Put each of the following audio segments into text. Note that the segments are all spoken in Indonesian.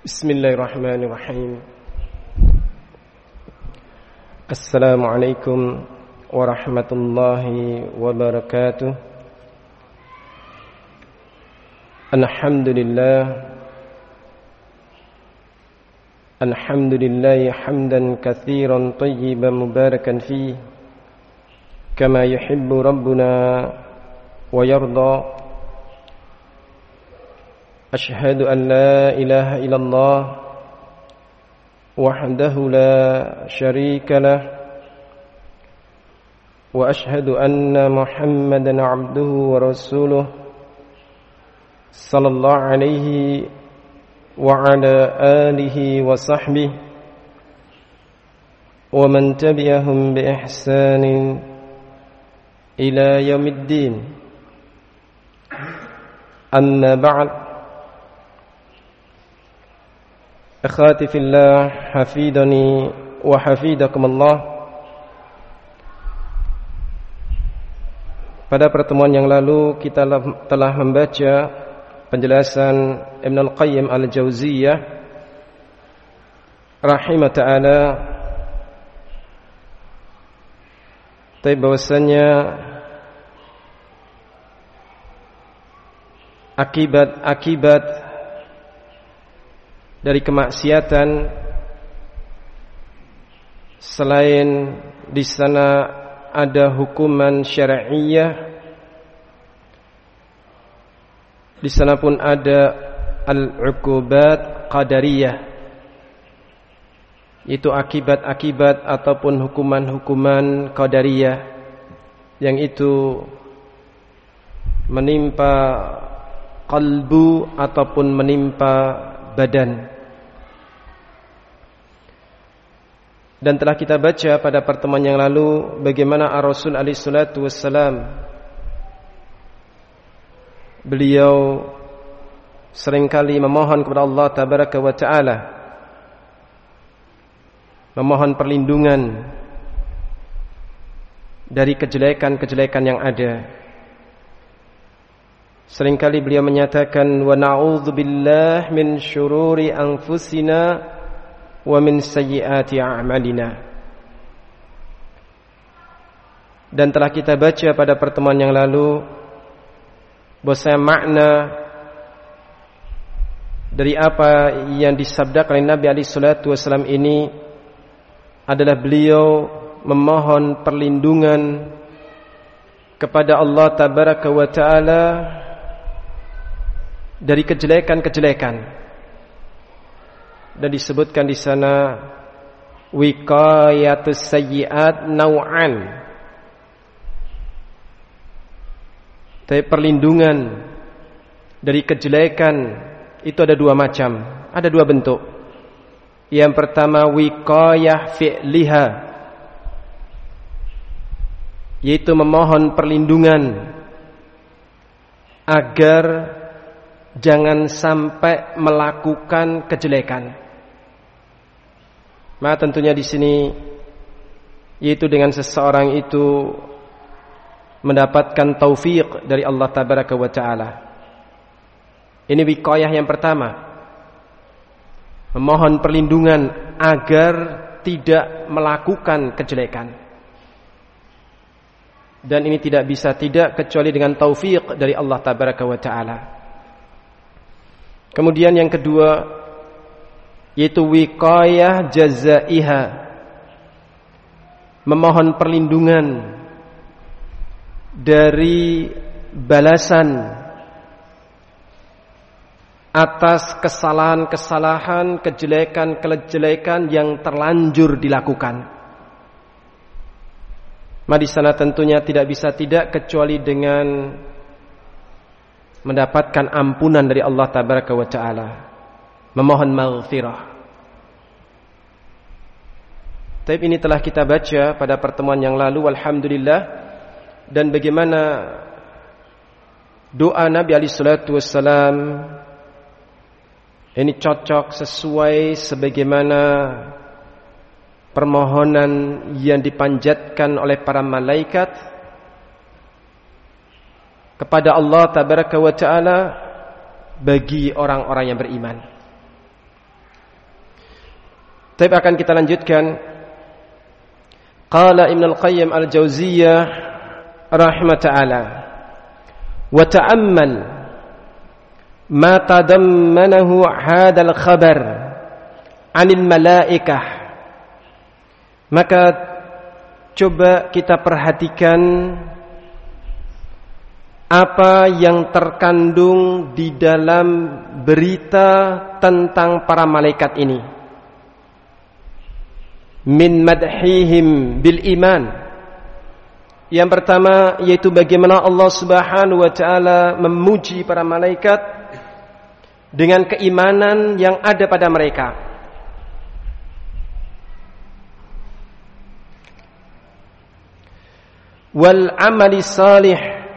Bismillahirrahmanirrahim. Assalamualaikum warahmatullahi wabarakatuh. Alhamdulillah hamdan katsiran tayyiban mubarakan fihi kama yuhibbu rabbuna wa yarda. Ashhadu an la ilaha illallah wahdahu la syarika lah wa ashhadu anna Muhammadan abduhu wa rasuluh sallallahu alaihi wa ala alihi wa sahbihi wa man tabi'ahum bi ihsanin ila yaumiddin. Amma ba'd. Akhwati fillah, hafidhani wa hafidakumullah. Pada pertemuan yang lalu kita telah membaca penjelasan Ibnul Qayyim Al-Jauziyah rahimah ta'ala, tapi bahwasanya akibat dari kemaksiatan selain di sana ada hukuman syar'iyyah, di sana pun ada al-uqubat qadariyah, yaitu akibat-akibat ataupun hukuman-hukuman qadariyah yang itu menimpa qalbu ataupun menimpa badan. Dan telah kita baca pada pertemuan yang lalu bagaimana Ar-Rasul alaihi salatu wassalam beliau seringkali memohon kepada Allah tabaraka wa taala, memohon perlindungan dari kejelekan-kejelekan yang ada. Seringkali beliau menyatakan wa na'udzubillah min syururi anfusina wa min sayyiati a'malina. Dan telah kita baca pada pertemuan yang lalu bahwa makna dari apa yang disabdakan oleh Nabi alaihi salatu wasallam ini adalah beliau memohon perlindungan kepada Allah tabaraka wa taala dari kejelekan-kejelekan. Dan disebutkan di sana wiqayatus sayyi'at naw'an. Tapi perlindungan dari kejelekan itu ada dua macam, ada dua bentuk. Yang pertama wiqayah fi'liha, yaitu memohon perlindungan agar jangan sampai melakukan kejelekan. Maka tentunya di sini yaitu dengan seseorang itu mendapatkan taufik dari Allah tabaraka wa taala. Ini wiqayah yang pertama. Memohon perlindungan agar tidak melakukan kejelekan. Dan ini tidak bisa tidak kecuali dengan taufik dari Allah tabaraka wa taala. Kemudian yang kedua yaitu wiqayah jazaiha, memohon perlindungan dari balasan atas kesalahan-kesalahan, kejelekan-kejelekan yang terlanjur dilakukan. Di sana tentunya tidak bisa tidak kecuali dengan mendapatkan ampunan dari Allah tabaraka wa taala, memohon maghfirah. Tapi ini telah kita baca pada pertemuan yang lalu, alhamdulillah, dan bagaimana doa Nabi alaihi salatu wassalam ini cocok sesuai sebagaimana permohonan yang dipanjatkan oleh para malaikat kepada Allah tabaraka wa taala bagi orang-orang yang beriman. Tapi akan kita lanjutkan. Qala Ibnu Al-Qayyim Al-Jauziyah rahimahullah ta'ala, wa ta'ammal ma tadammanahu hadzal khabar 'anil malaikah. Maka coba kita perhatikan apa yang terkandung di dalam berita tentang para malaikat ini. Min madhihim bil iman. Yang pertama yaitu bagaimana Allah Subhanahu wa taala memuji para malaikat dengan keimanan yang ada pada mereka. Wal amali salih.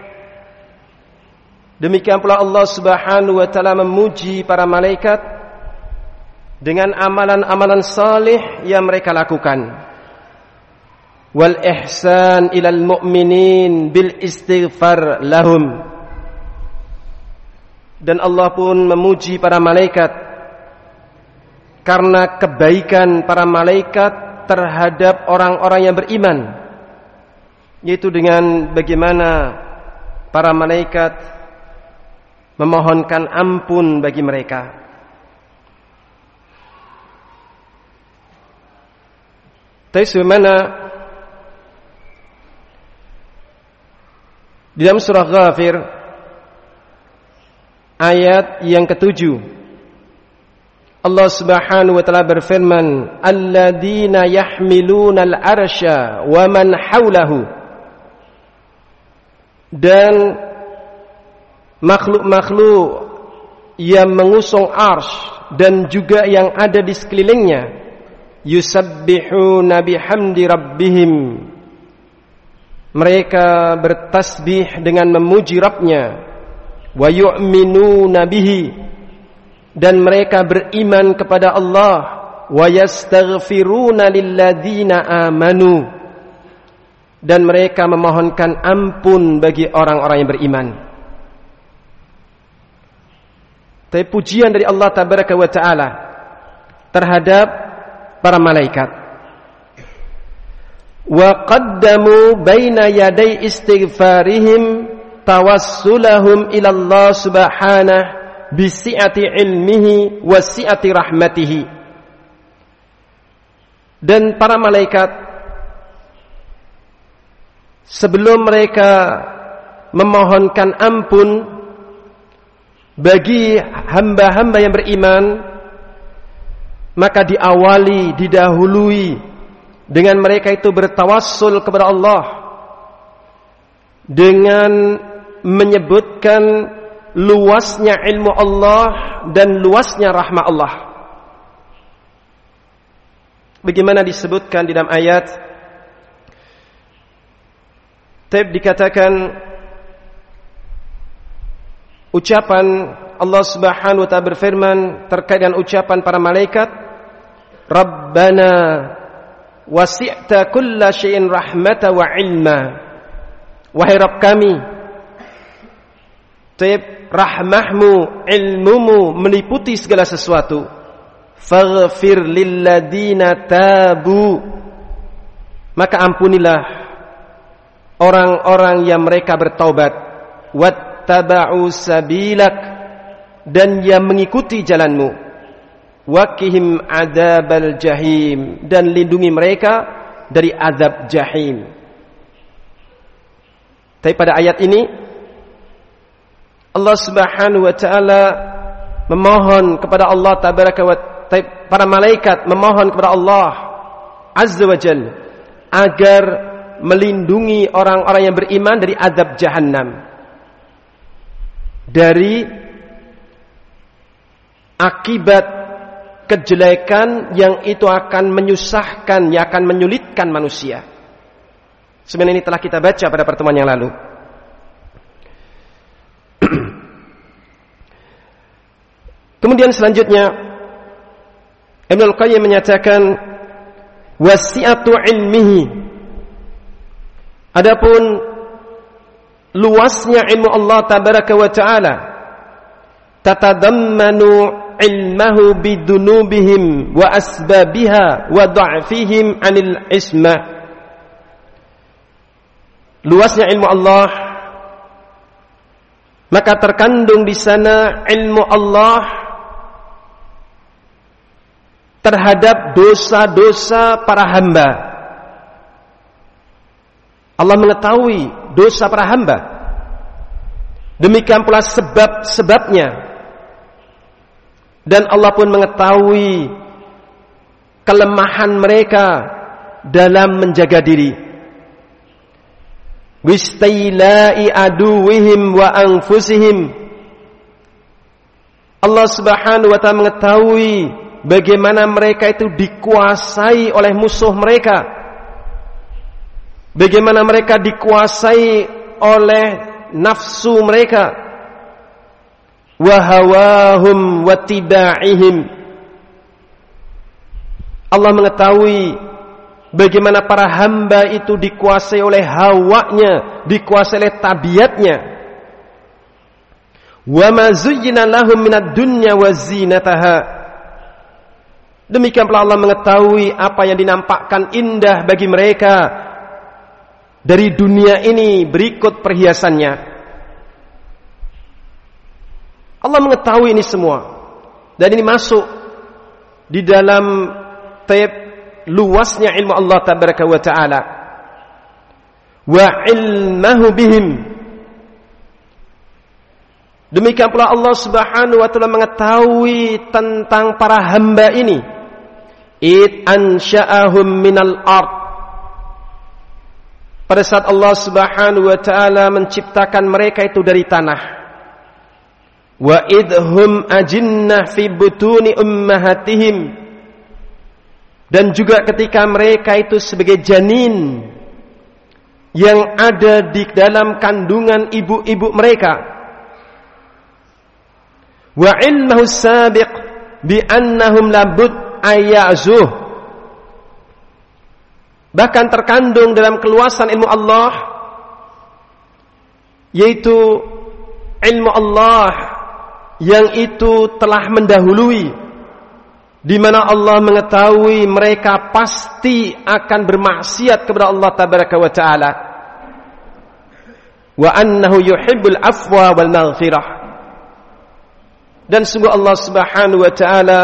Demikian pula Allah Subhanahu wa taala memuji para malaikat dengan amalan-amalan salih yang mereka lakukan. Wal ihsan ilal mu'minin bil istighfar lahum. Dan Allah pun memuji para malaikat karena kebaikan para malaikat terhadap orang-orang yang beriman, yaitu dengan bagaimana para malaikat memohonkan ampun bagi mereka. Tapi sebagaimana di dalam surah Ghafir ayat yang ke-7, Allah Subhanahu wa taala berfirman, alladzina yahmiluna al-arsya wa man haulahu. Dan makhluk-makhluk yang mengusung arsy dan juga yang ada di sekelilingnya, yusabbihuna bihamdi rabbihim. Mereka bertasbih dengan memuji Rabbnya. Wa yu'minuna bihi. Dan mereka beriman kepada Allah. Wa yastaghfiruna lilladzina amanu. Dan mereka memohonkan ampun bagi orang-orang yang beriman. Tapi pujian dari Allah Tabaraka wa Ta'ala terhadap para malaikat. Wa qaddamu baina yaday istighfarihim tawassulahum ila Allah subhanahu bi si'ati ilmihi wa si'ati rahmatihi. Dan para malaikat sebelum mereka memohonkan ampun bagi hamba-hamba yang beriman, maka diawali, didahului dengan mereka itu bertawassul kepada Allah dengan menyebutkan luasnya ilmu Allah dan luasnya rahmat Allah. Bagaimana disebutkan di dalam ayat, dikatakan ucapan Allah Subhanahu wa ta'ala berfirman terkait dengan ucapan para malaikat, Rabbana wasi'ta kulla syai'in rahmata wa ilma. Wahai Rabb kami, rahmahmu, ilmumu meliputi segala sesuatu. Faghfir lilladina tabu. Maka ampunilah orang-orang yang mereka bertaubat. Wattaba'u sabilak. Dan yang mengikuti jalanmu. Wakihim adzabal jahim, dan lindungi mereka dari azab jahim. Tapi pada ayat ini Allah Subhanahu wa taala memohon kepada Allah tabaraka wa taala, para malaikat memohon kepada Allah azza wa jalla agar melindungi orang-orang yang beriman dari azab jahannam, dari akibat kejelekan yang itu akan menyusahkan, yang akan menyulitkan manusia. Sebenarnya ini telah kita baca pada pertemuan yang lalu. Kemudian selanjutnya Ibnu Al-Qayyim menyatakan wasi'atu ilmihi. Adapun luasnya ilmu Allah tabaraka wa taala tatadammanu ilmahu bidunubihim wa asbabiha wa da'fihim 'anil ismah. Luasnya ilmu Allah, maka terkandung di sana ilmu Allah terhadap dosa-dosa para hamba. Allah mengetahui dosa para hamba. Demikian pula sebab-sebabnya. Dan Allah pun mengetahui kelemahan mereka dalam menjaga diri. Wistailai aduwihim wa anfusihim. Allah Subhanahu wa ta'ala mengetahui bagaimana mereka itu dikuasai oleh musuh mereka. Bagaimana mereka dikuasai oleh nafsu mereka. Wa hawahum wa tiba'ihim. Allah mengetahui bagaimana para hamba itu dikuasai oleh hawanya, dikuasai oleh tabiatnya. Wa ma zuyyina lahum minad dunya wa zinataha. Demikian pula Allah mengetahui apa yang dinampakkan indah bagi mereka dari dunia ini berikut perhiasannya. Allah mengetahui ini semua. Dan ini masuk di dalam luasnya ilmu Allah tabaraka wa ta'ala. Wa ilmahu bihim. Demikian pula Allah Subhanahu wa ta'ala mengetahui tentang para hamba ini. Id ansha'ahum minal ard. Pada saat Allah Subhanahu wa ta'ala menciptakan mereka itu dari tanah. Wa idhum ajinnah fi butuni ummahatihim. Dan juga ketika mereka itu sebagai janin yang ada di dalam kandungan ibu-ibu mereka. Wa ilmuhu sabiq bi annahum labud ayazuh. Bahkan terkandung dalam keluasan ilmu Allah, yaitu ilmu Allah yang itu telah mendahului, di mana Allah mengetahui mereka pasti akan bermaksiat kepada Allah tabaraka wa ta'ala. Wa annahu yuhibbul afwa wal maghfirah. Dan sungguh Allah Subhanahu wa ta'ala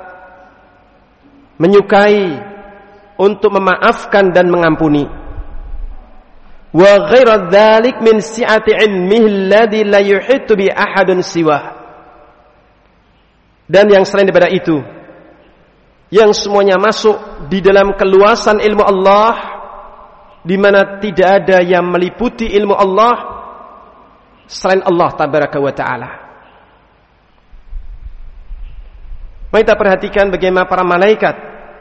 menyukai untuk memaafkan dan mengampuni. Wa ghairu dzalik min si'ati ilmihi alladhi la yuhitu bi ahadun siwah. Dan yang selain daripada itu, yang semuanya masuk di dalam keluasan ilmu Allah, di mana tidak ada yang meliputi ilmu Allah selain Allah tabaraka wa ta'ala. Mari kita perhatikan bagaimana para malaikat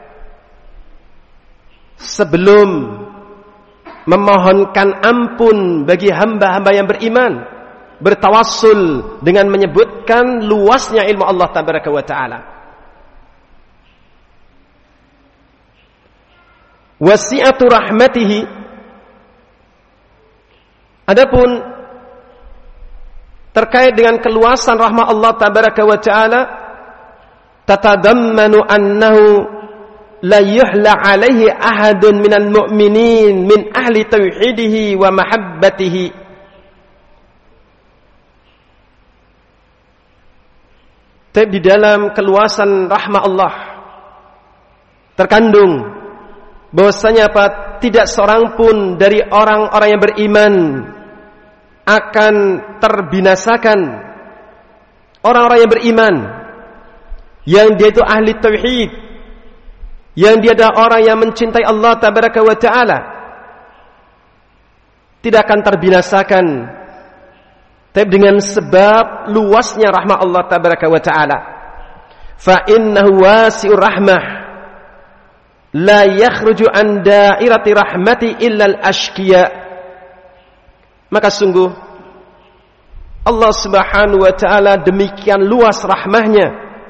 sebelum memohonkan ampun bagi hamba-hamba yang beriman, bertawassul dengan menyebutkan luasnya ilmu Allah tabaraka wa ta'ala. Wasi'atu rahmatihi. Adapun terkait dengan keluasan rahmat Allah tabaraka wa ta'ala, tatadammanu annahu la yuhla alaihi ahadun minal mu'minin min ahli tauhidihi wa mahabbatihi. Tapi di dalam keluasan rahmat Allah terkandung bahwasanya apa? Tidak seorang pun dari orang-orang yang beriman akan terbinasakan. Orang-orang yang beriman, yang dia itu ahli tauhid, yang dia adalah orang yang mencintai Allah tabaraka wa ta'ala, tidak akan terbinasakan, tapi dengan sebab luasnya rahmat Allah tabaraka wa ta'ala. Fa innahu wasi'ur rahmah la yakhruju an da'irati rahmati illa al-ashqiya. Maka sungguh Allah Subhanahu wa ta'ala demikian luas rahmahnya,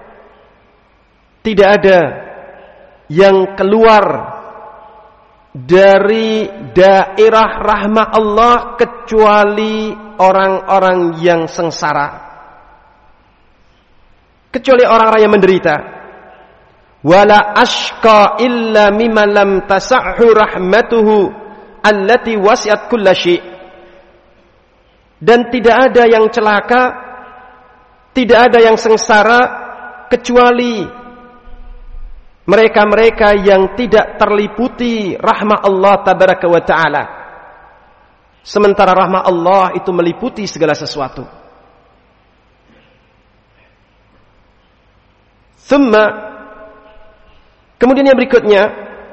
tidak ada yang keluar dari daerah rahmat Allah kecuali orang-orang yang sengsara. kecuali orang-orang yang menderita. Wala ashqa illa mimman lam tasahhu rahmatuhu allati wasi'at kulla syai'. Dan tidak ada yang celaka, tidak ada yang sengsara kecuali mereka-mereka yang tidak terliputi rahmat Allah tabaraka wa ta'ala. Sementara rahmat Allah itu meliputi segala sesuatu. Thumma, kemudian yang berikutnya,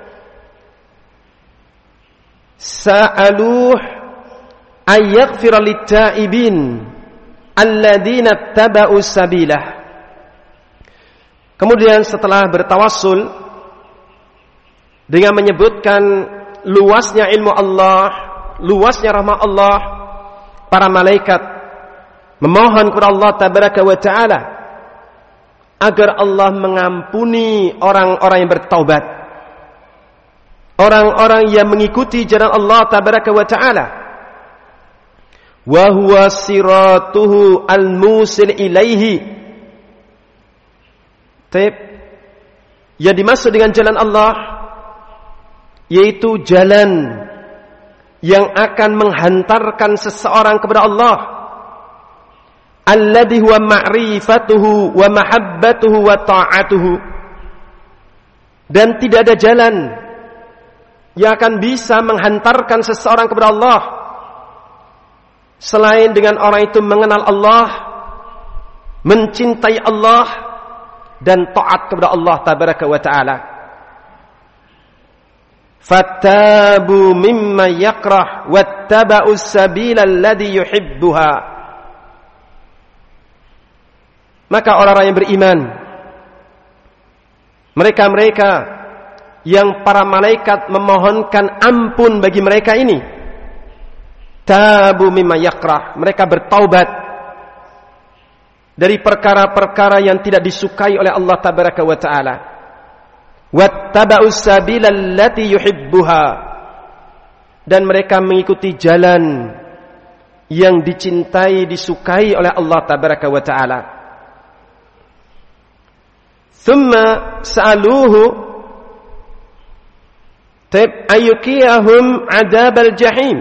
sa'aluh ayyaghfira lit-ta'ibin alladzina taba'u sabilah. Kemudian setelah bertawassul dengan menyebutkan luasnya ilmu Allah, luasnya rahmat Allah, para malaikat memohon kepada Allah tabaraka wa ta'ala agar Allah mengampuni orang-orang yang bertaubat, orang-orang yang mengikuti jalan Allah tabaraka wa ta'ala. Wa huwa siratuhu al-musil ilaihi. Yang dimaksud dengan jalan Allah yaitu jalan yang akan menghantarkan seseorang kepada Allah, alladhi huwa ma'rifatuhu wa mahabbatuhu wa ta'atuhu. Dan tidak ada jalan yang akan bisa menghantarkan seseorang kepada Allah selain dengan orang itu mengenal Allah, mencintai Allah, dan taat kepada Allah tabaraka wa ta'ala. Fattabu mimma yakrah wattaba'u sabila alladhi yuhibbuha. Maka orang-orang yang beriman, mereka-mereka yang para malaikat memohonkan ampun bagi mereka ini, tabu mimma yakrah, mereka bertaubat dari perkara-perkara yang tidak disukai oleh Allah tabaraka wa ta'ala. Wattaba'u sabila allati yuhibbuha, dan mereka mengikuti jalan yang dicintai, disukai oleh Allah tabaraka wa ta'ala. Thumma sa'aluhu ayyukiyahum adabal jahim.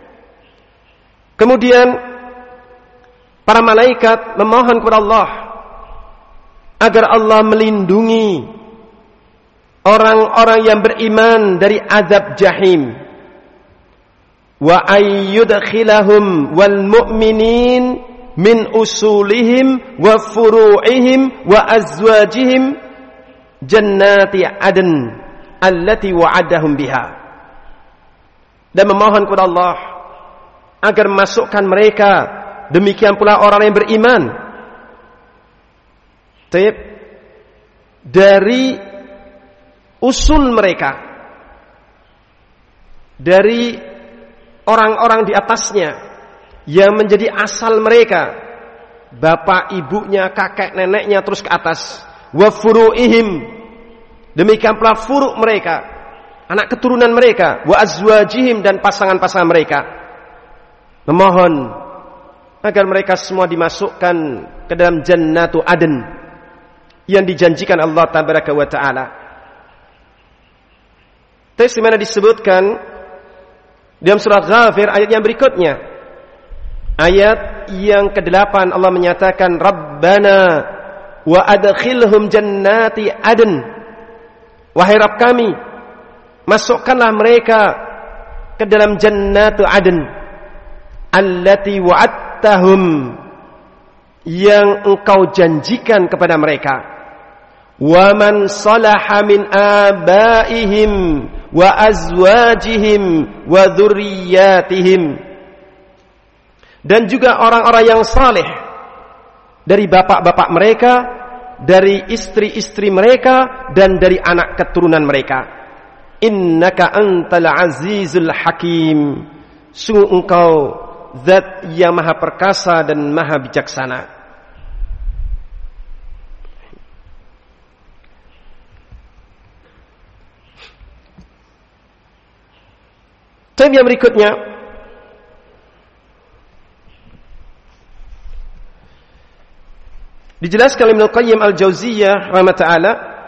Kemudian para malaikat memohon kepada Allah agar Allah melindungi orang-orang yang beriman dari azab jahim. Wa ayyudkhilahum wal mu'minin min usulihim wa furu'ihim wa azwajihim jannati adn allati wa'adahum biha. Dan memohon kepada Allah agar masukkan mereka, demikian pula orang yang beriman dari usul mereka, dari orang-orang di atasnya yang menjadi asal mereka, bapak ibunya, kakek neneknya, terus ke atas. Wa furu'ihim, demikian pula furu' mereka, anak keturunan mereka. Wa azwajihim, dan pasangan-pasangan mereka. Memohon agar mereka semua dimasukkan ke dalam jannatu adn yang dijanjikan Allah tabaraka wa ta'ala. Terus dimana disebutkan dalam surah Ghafir ayat yang berikutnya, ayat yang ke-8, Allah menyatakan Rabbana wa adkhilhum jannati adn. Wahai Rabb kami, masukkanlah mereka ke dalam jannatu adn allati wa'adtahum, yang engkau janjikan kepada mereka. Wa man salaha min abaihim wa azwajihim wa dzurriyyatihim, dan juga orang-orang yang saleh dari bapak-bapak mereka, dari istri-istri mereka, dan dari anak keturunan mereka. Innaka antal azizul hakim, sungguh engkau zat yang maha perkasa dan maha bijaksana. Tab yang berikutnya, Dijelaskan oleh Ibnu Qayyim Al-Jauziyah rahimahullah taala,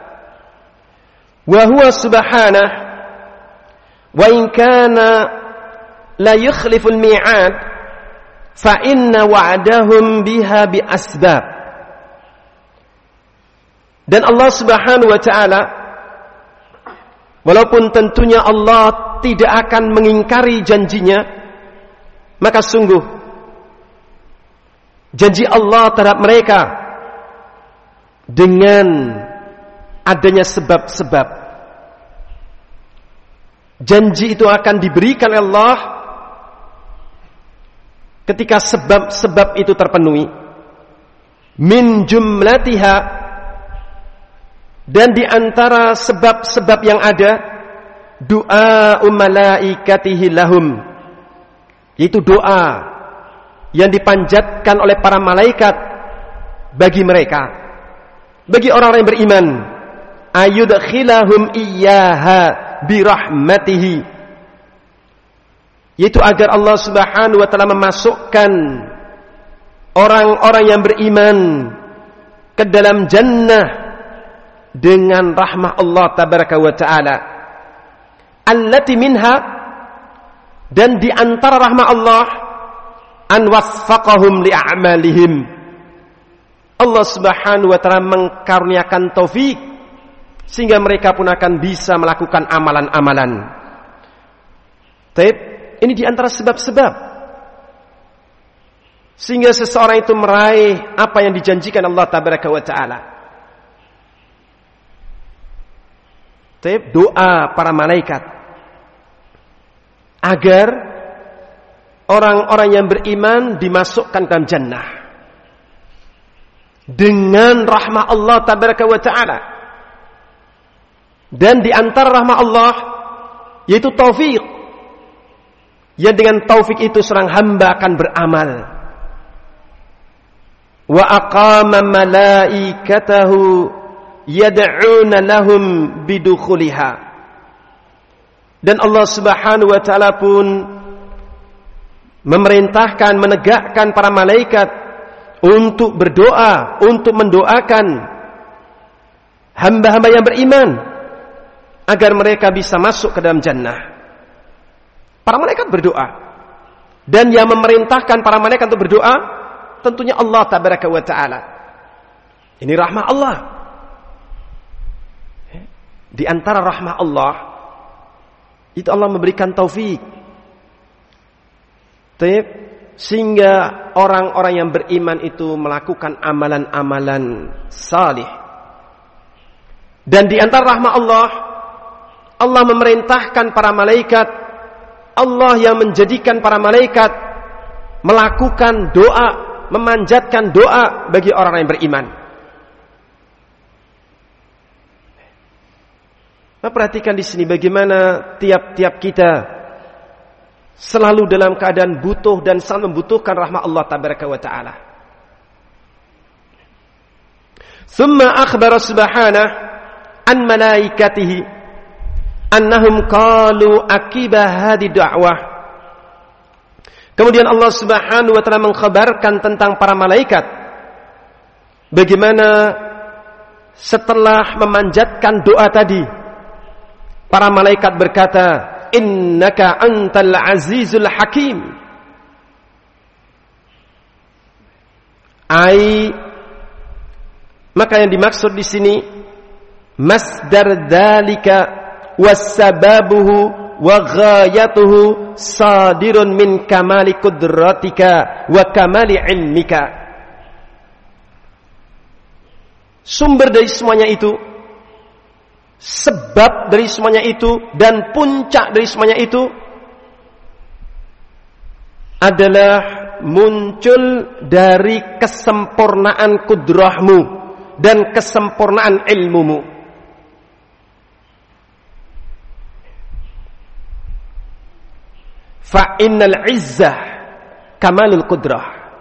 wa huwa subhanahu wa in kana la yukhlifu al-mi'ad fa inna wa'dahum biha bi asbab. Dan Allah Subhanahu wa taala, walaupun tentunya Allah tidak akan mengingkari janjinya, maka sungguh janji Allah terhadap mereka dengan adanya sebab-sebab. Janji itu akan diberikan oleh Allah ketika sebab-sebab itu terpenuhi. Min jumlatiha, dan di antara sebab-sebab yang ada, doa malaikatihi lahum, yaitu doa yang dipanjatkan oleh para malaikat bagi mereka, bagi orang-orang yang beriman, ayudkhilahum iyyaha birahmatihi, yaitu agar Allah Subhanahu wa taala memasukkan orang-orang yang beriman ke dalam jannah dengan rahmah Allah tabaraka wa taala. Allati minha, dan di antara rahmah Allah, an waffaqahum li a'malihim, Allah Subhanahu wa taala mengkaruniakan taufik sehingga mereka pun akan bisa melakukan amalan-amalan. Taib, ini di antara sebab-sebab sehingga seseorang itu meraih apa yang dijanjikan Allah tabaraka wa taala. Taib, doa para malaikat agar orang-orang yang beriman dimasukkan ke dalam jannah dengan rahmah Allah tabaraka wa taala. Dan di antara rahmah Allah yaitu taufik, yang dengan taufik itu seorang hamba akan beramal. Wa aqama malaikatahu yad'una lahum bidukhuliha, dan Allah Subhanahu wa taala pun memerintahkan, menegakkan para malaikat untuk berdoa, untuk mendoakan hamba-hamba yang beriman agar mereka bisa masuk ke dalam jannah. Para malaikat berdoa, dan yang memerintahkan para malaikat untuk berdoa tentunya Allah tabaraka wa taala. Ini rahmah Allah. Di antara rahmah Allah itu Allah memberikan taufik, sehingga orang-orang yang beriman itu melakukan amalan-amalan salih. Dan di antara rahmah Allah, Allah memerintahkan para malaikat, Allah yang menjadikan para malaikat melakukan doa, memanjatkan doa bagi orang yang beriman. Nah, perhatikan di sini bagaimana tiap-tiap kita selalu dalam keadaan butuh dan sangat membutuhkan rahmat Allah tabaraka wa taala. Thumma akhbara subhanahu an malaikatihi annahum qalu akiba hadhihi da'wah. Kemudian Allah Subhanahu wa taala mengkhabarkan tentang para malaikat bagaimana setelah memanjatkan doa tadi, para malaikat berkata, innaka antal azizul hakim. Maka yang dimaksud di sini masdar dzalika wassababuhu wa ghayatuhu sadirun min kamali qudratika wa kamali ilmika. Sumber dari semuanya itu, sebab dari semuanya itu, dan puncak dari semuanya itu adalah muncul dari kesempurnaan kudrahmu dan kesempurnaan ilmumu. Fa innal izzah kamalul qudrah.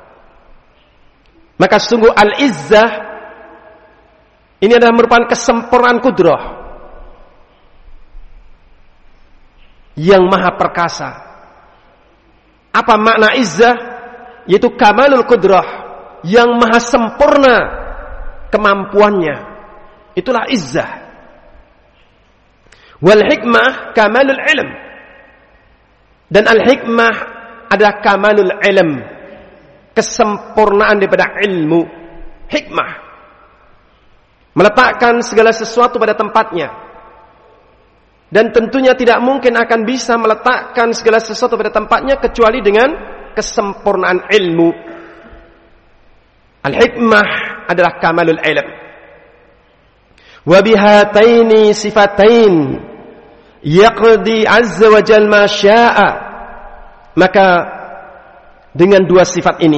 Maka sungguh al-izzah ini adalah merupakan kesempurnaan kudrah yang maha perkasa. Apa makna izzah? Yaitu kamalul qudrah, yang maha sempurna kemampuannya. Itulah izzah. Wal hikmah kamalul ilm. Dan al-hikmah adalah kamalul ilm, kesempurnaan daripada ilmu. Hikmah meletakkan segala sesuatu pada tempatnya. Dan tentunya tidak mungkin akan bisa meletakkan segala sesuatu pada tempatnya kecuali dengan kesempurnaan ilmu. Al-hikmah adalah kamalul ilm. Wa bihataini sifatain yaqdi azza wa jalla ma syaa. Maka dengan dua sifat ini,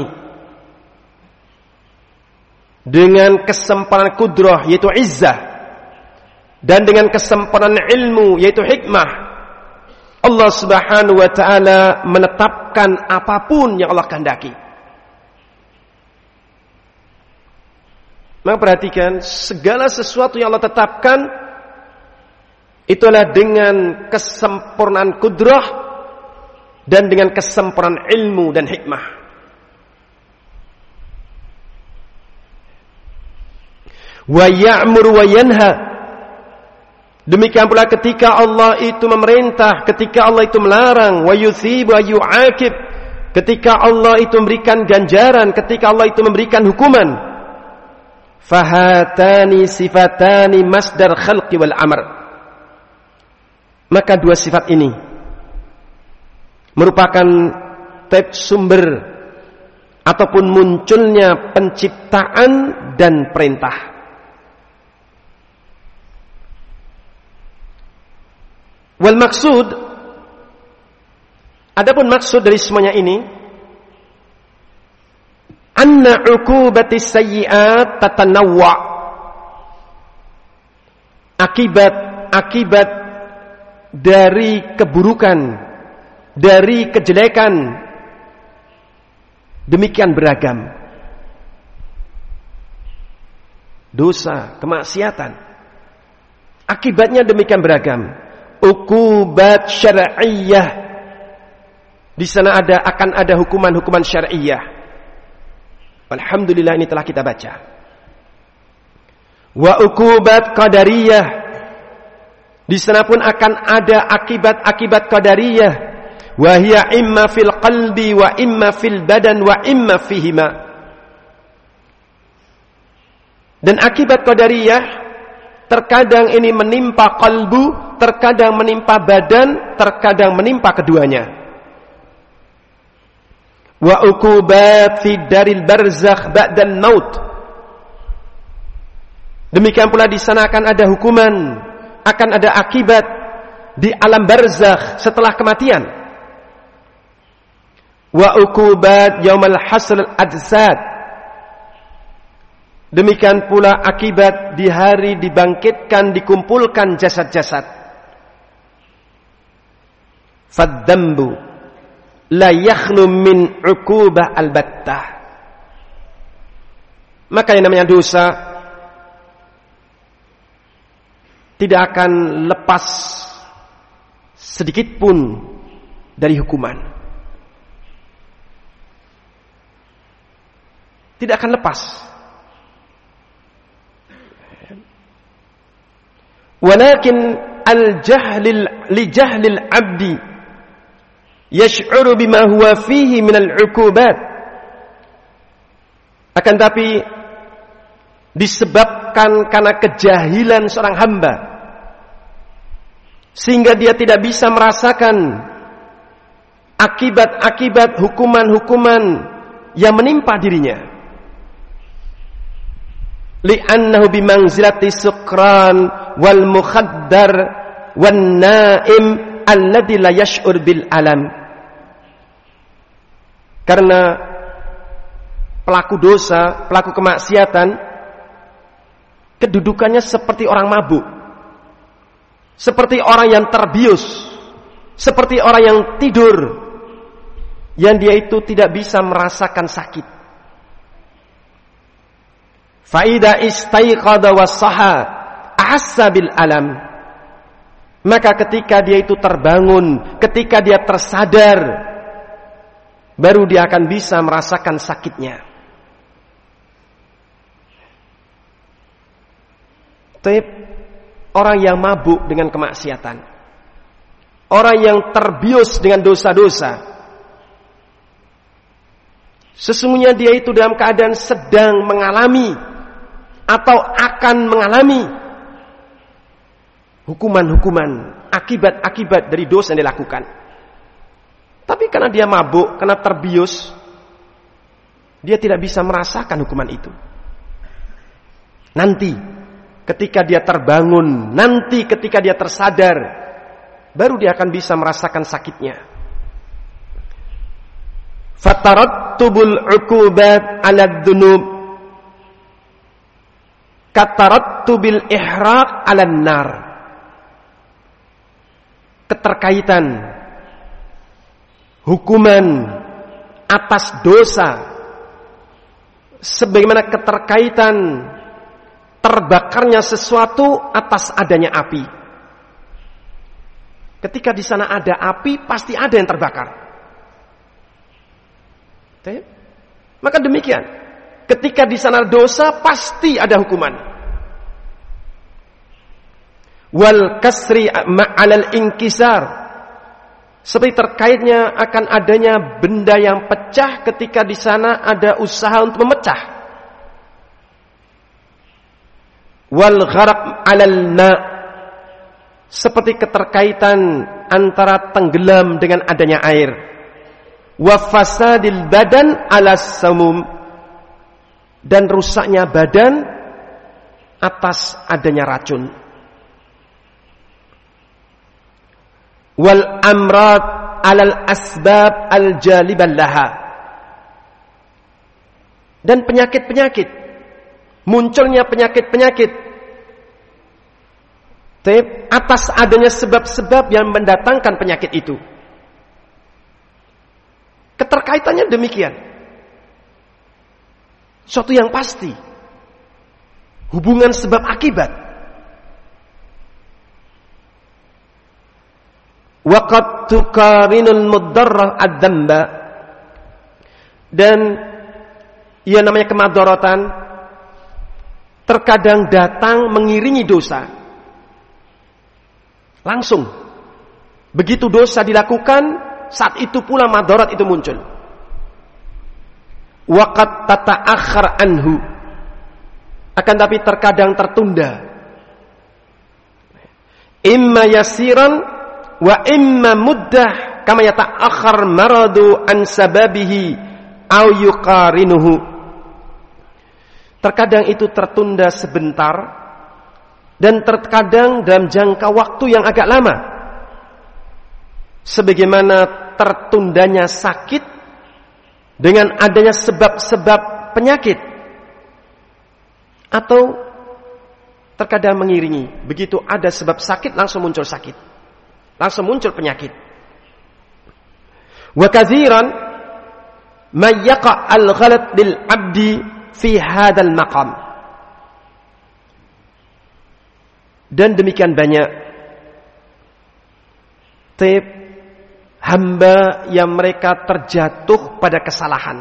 dengan kesempurnaan kudrah yaitu izzah, dan dengan kesempurnaan ilmu yaitu hikmah, Allah Subhanahu wa taala menetapkan apapun yang Allah kehendaki. Maka perhatikan, segala sesuatu yang Allah tetapkan itulah dengan kesempurnaan kudrah dan dengan kesempurnaan ilmu dan hikmah. Wa ya'mur wa yanha. Demikian pula ketika Allah itu memerintah, ketika Allah itu melarang, wa yuthib wa yu'aqib, ketika Allah itu memberikan ganjaran, ketika Allah itu memberikan hukuman. Fahatani sifatani masdar khalqi wal amr. Maka dua sifat ini merupakan sumber ataupun munculnya penciptaan dan perintah. Wal maksud, adapun maksud dari semuanya ini, anna uqubati sayyi'at tatanawwa. Akibat dari keburukan, dari kejelekan demikian beragam. Dosa, kemaksiatan, akibatnya demikian beragam. Uqubat syar'iyyah, di sana akan ada hukuman-hukuman syar'iyyah. Alhamdulillah, ini telah kita baca. Wa uqubat qadariyah, di sana pun akan ada akibat-akibat qadariyah. Wa hiya imma fil qalbi wa imma fil badan wa imma fihima. Dan akibat qadariyah terkadang ini menimpa qalbu, terkadang menimpa badan, terkadang menimpa keduanya. Wa uqubat fi daril barzakh ba'dal maut. Demikian pula di sana akan ada hukuman, akan ada akibat di alam barzakh setelah kematian. Wa uqubat yaumal hasr al-ajsad. Demikian pula akibat di hari dibangkitkan, dikumpulkan jasad-jasad. Fadzambu la yakhlu min uqubah albattah. Maka yang namanya dosa tidak akan lepas sedikit pun dari hukuman. Tidak akan lepas. Walakin li jahlil abdi yash'uru bima huwa fihi min al-'uqubat. Akan tapi disebabkan karena kejahilan seorang hamba, sehingga dia tidak bisa merasakan akibat-akibat hukuman-hukuman yang menimpa dirinya. Li'annahu bimanzilati sukran wal mukhaddar wan naim alladhi la yash'ur bil alam. Karena pelaku dosa, pelaku kemaksiatan, kedudukannya seperti orang mabuk, seperti orang yang terbius, seperti orang yang tidur, yang dia itu tidak bisa merasakan sakit. Faida istaiqadha wassaha ahassa bil alam. Maka ketika dia itu terbangun, ketika dia tersadar, baru dia akan bisa merasakan sakitnya. orang yang mabuk dengan kemaksiatan, orang yang terbius dengan dosa-dosa, sesungguhnya dia itu dalam keadaan sedang mengalami atau akan mengalami hukuman-hukuman, akibat-akibat dari dosa yang dilakukan. Tapi karena dia mabuk, karena terbius, dia tidak bisa merasakan hukuman itu. Nanti ketika dia terbangun, nanti ketika dia tersadar, baru dia akan bisa merasakan sakitnya. Fatarattubul 'uqubat 'ala dzunub katarattubil ihraq 'alan nar. Keterkaitan hukuman atas dosa sebagaimana keterkaitan terbakarnya sesuatu atas adanya api. Ketika di sana ada api, pasti ada yang terbakar. Maka demikian, ketika di sana dosa, pasti ada hukuman. Wal kasri ma'alal inkisar, seperti terkaitnya akan adanya benda yang pecah ketika di sana ada usaha untuk memecah. Wal gharq 'alal ma', seperti keterkaitan antara tenggelam dengan adanya air. Wa fasadil badan 'alas samum, dan rusaknya badan atas adanya racun. Wal amrad 'alal asbab al jalibah laha, dan penyakit-penyakit, munculnya penyakit-penyakit atas adanya sebab-sebab yang mendatangkan penyakit itu. Keterkaitannya demikian. Suatu yang pasti. Hubungan sebab akibat. Waqad tuqarinul mudarrah ad-dhanba, dan ia namanya kemadaratan terkadang datang mengiringi dosa. Langsung. Begitu dosa dilakukan, saat itu pula madarat itu muncul. Waqad tata'akhkhar anhu, akan tapi terkadang tertunda. Imma yasiran wa imma muddah, kama yata'akhkhar maradu an sababihi au yuqarinuhu. Terkadang itu tertunda sebentar, dan terkadang dalam jangka waktu yang agak lama, sebagaimana tertundanya sakit dengan adanya sebab-sebab penyakit, atau terkadang mengiringi. Begitu ada sebab sakit, langsung muncul sakit, langsung muncul penyakit. Wa katsiran may yaqa' al-ghalat bil 'abdi fi hadzal maqam. Dan demikian banyak hamba yang mereka terjatuh pada kesalahan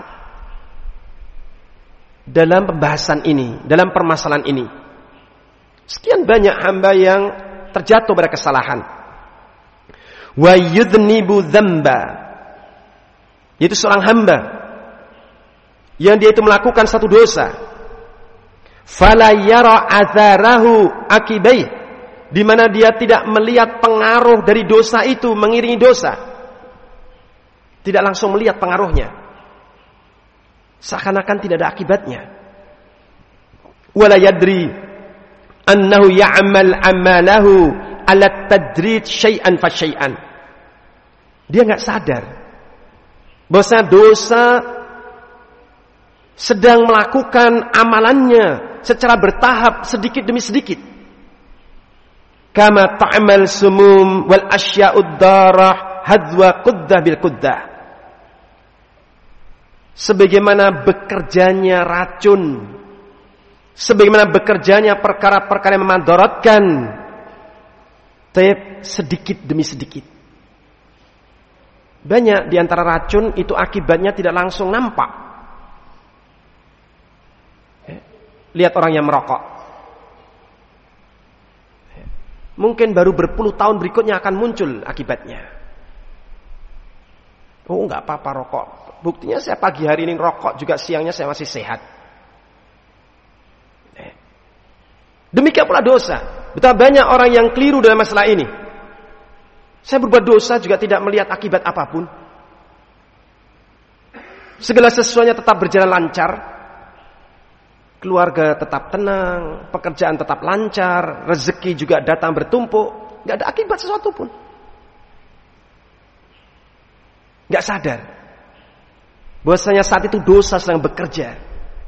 dalam pembahasan ini, dalam permasalahan ini. Sekian banyak hamba yang terjatuh pada kesalahan. Wa yudhnibu dzamba, yaitu seorang hamba yang dia itu melakukan satu dosa, fala yara atharahu akibai, di mana dia tidak melihat pengaruh dari dosa itu mengiringi dosa, tidak langsung melihat pengaruhnya, seakan-akan tidak ada akibatnya. Wala yadri annahu ya'mal amalahu ala tadrid syai'an fa syai'an, dia nggak sadar bahwa dosa sedang melakukan amalannya secara bertahap, sedikit demi sedikit. Kama ta'mal sumum wal asya'ud darah hadwa quddah bil quddah, sebagaimana bekerjanya racun, sebagaimana bekerjanya perkara-perkara yang memadaratkan, sedikit demi sedikit. Banyak di antara racun itu akibatnya tidak langsung nampak. Lihat orang yang merokok. Mungkin baru berpuluh tahun berikutnya akan muncul akibatnya. Oh, enggak apa-apa rokok. Buktinya saya pagi hari ini rokok juga, siangnya saya masih sehat. Demikian pula dosa. Betapa banyak orang yang keliru dalam masalah ini. Saya berbuat dosa juga tidak melihat akibat apapun. Segala sesuatunya tetap berjalan lancar. Keluarga tetap tenang, pekerjaan tetap lancar, rezeki juga datang bertumpuk. Gak ada akibat sesuatu pun. Gak sadar bahwasanya saat itu dosa sedang bekerja.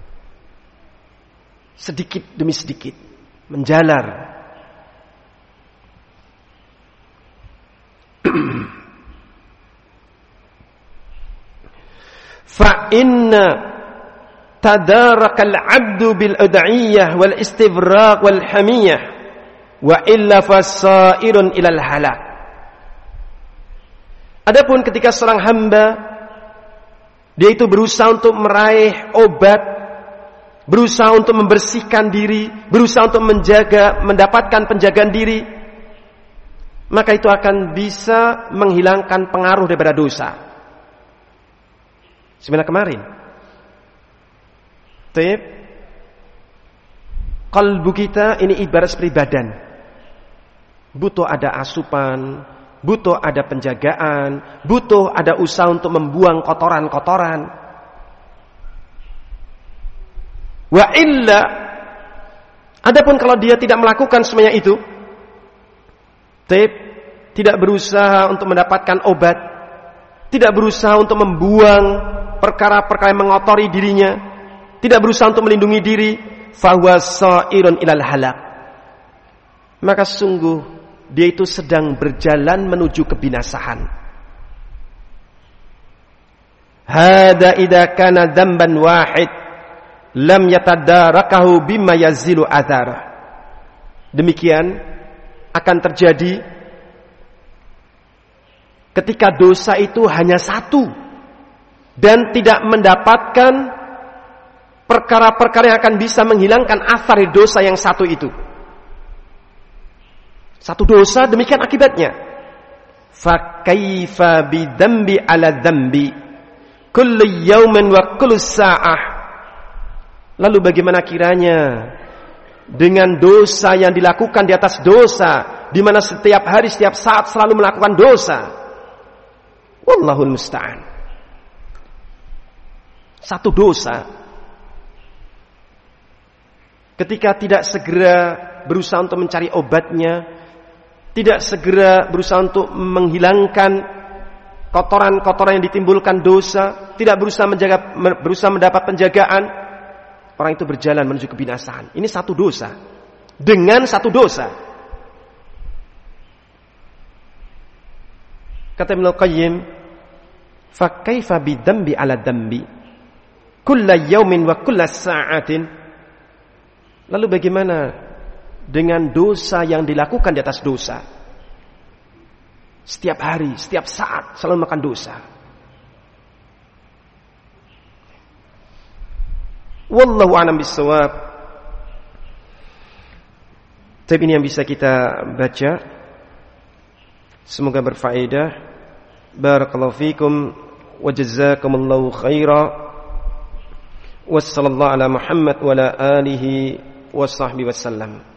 Sedikit demi sedikit menjalar. Fa inna tadarakal abdu bil ud'iyah wal istifraq wal hamiyah wa illa fasairun ilal halak. Adapun ketika seorang hamba dia itu berusaha untuk meraih obat, berusaha untuk membersihkan diri, berusaha untuk mendapatkan penjagaan diri, maka itu akan bisa menghilangkan pengaruh daripada dosa. Sebenarnya kemarin kalbu kita ini ibarat seperti badan. Butuh ada asupan, butuh ada penjagaan, butuh ada usaha untuk membuang kotoran-kotoran. Wa illa, adapun kalau dia tidak melakukan semuanya itu, tidak berusaha untuk mendapatkan obat, tidak berusaha untuk membuang perkara-perkara yang mengotori dirinya, tidak berusaha untuk melindungi diri, fahuwa sa'irun ilal halak, maka sungguh dia itu sedang berjalan menuju kebinasaan. Hada idza kana dzamban wahid lam yatadarakahu bima yazilu adharah. Demikian akan terjadi ketika dosa itu hanya satu dan tidak mendapatkan perkara-perkara yang akan bisa menghilangkan athar dosa yang satu itu. Satu dosa demikian akibatnya. Fa kaifa bidzambi ala dzambi kullu yaumin wa kullu sa'ah. Lalu bagaimana kiranya dengan dosa yang dilakukan di atas dosa, di mana setiap hari setiap saat selalu melakukan dosa. Wallahul musta'an. Satu dosa ketika tidak segera berusaha untuk mencari obatnya, tidak segera berusaha untuk menghilangkan kotoran-kotoran yang ditimbulkan dosa, tidak berusaha mendapat penjagaan, orang itu berjalan menuju kebinasaan. Ini satu dosa dengan satu dosa. Kata Ibnu Qayyim, fa kaifa bidzambi ala dzambi kulla yaumin wa kulla sa'atin. Lalu bagaimana dengan dosa yang dilakukan di atas dosa? Setiap hari, setiap saat selalu makan dosa. Wallahu a'lam bissawab. Tapi ini yang bisa kita baca. Semoga berfaedah. Barakallahu fikum wa jazakumullahu khaira. Wassallallahu ala Muhammad wa ala alihi wa sahbihi wasallam.